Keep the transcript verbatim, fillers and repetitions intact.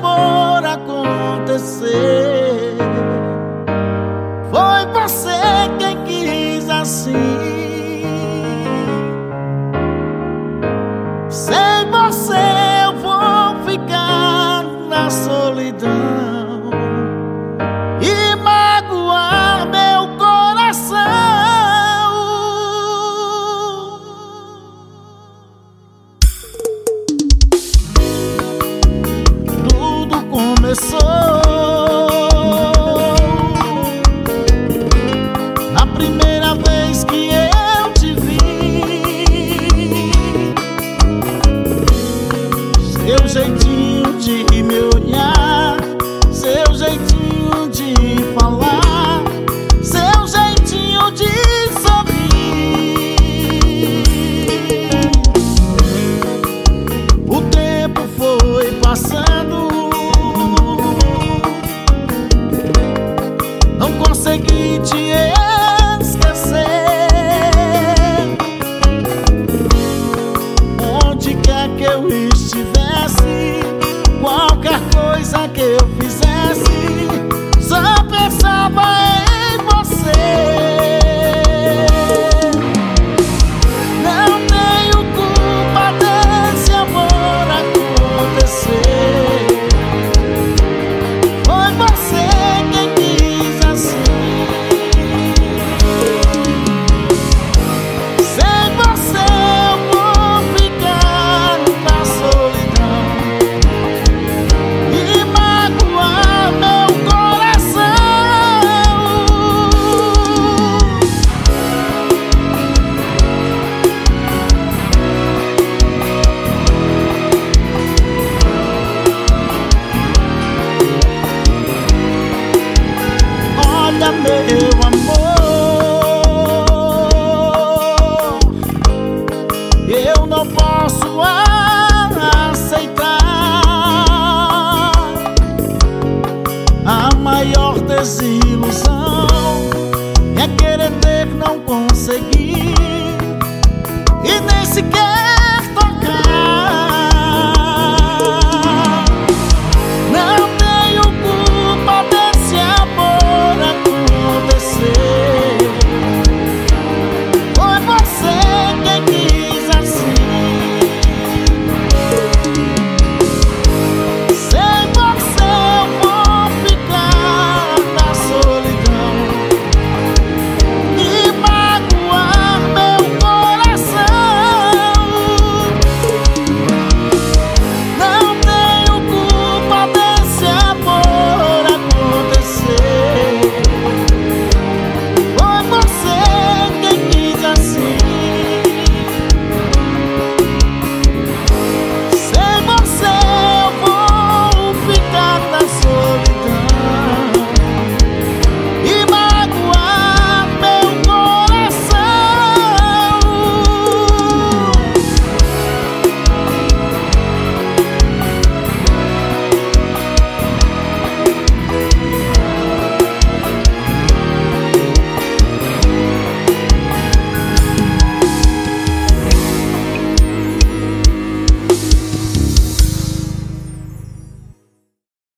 amor acontecer. Foi você quem quis assim. Sem você eu vou ficar na solidão e magoar meu coração. Tudo começou na primeira vez que eu te vi. Seu jeitinho de me olhar, seu jeitinho de falar, seu jeitinho de sorrir. O tempo foi passando, não consegui te esquecer. Onde quer que eu estivesse, qualquer coisa que eu fizesse, só pensava em você. Não tenho culpa desse amor acontecer. Foi você quem quis assim. Sem você eu vou ficar na solidão e magoar meu coração. Olha, meu amor, eu não posso aceitar a maior desistência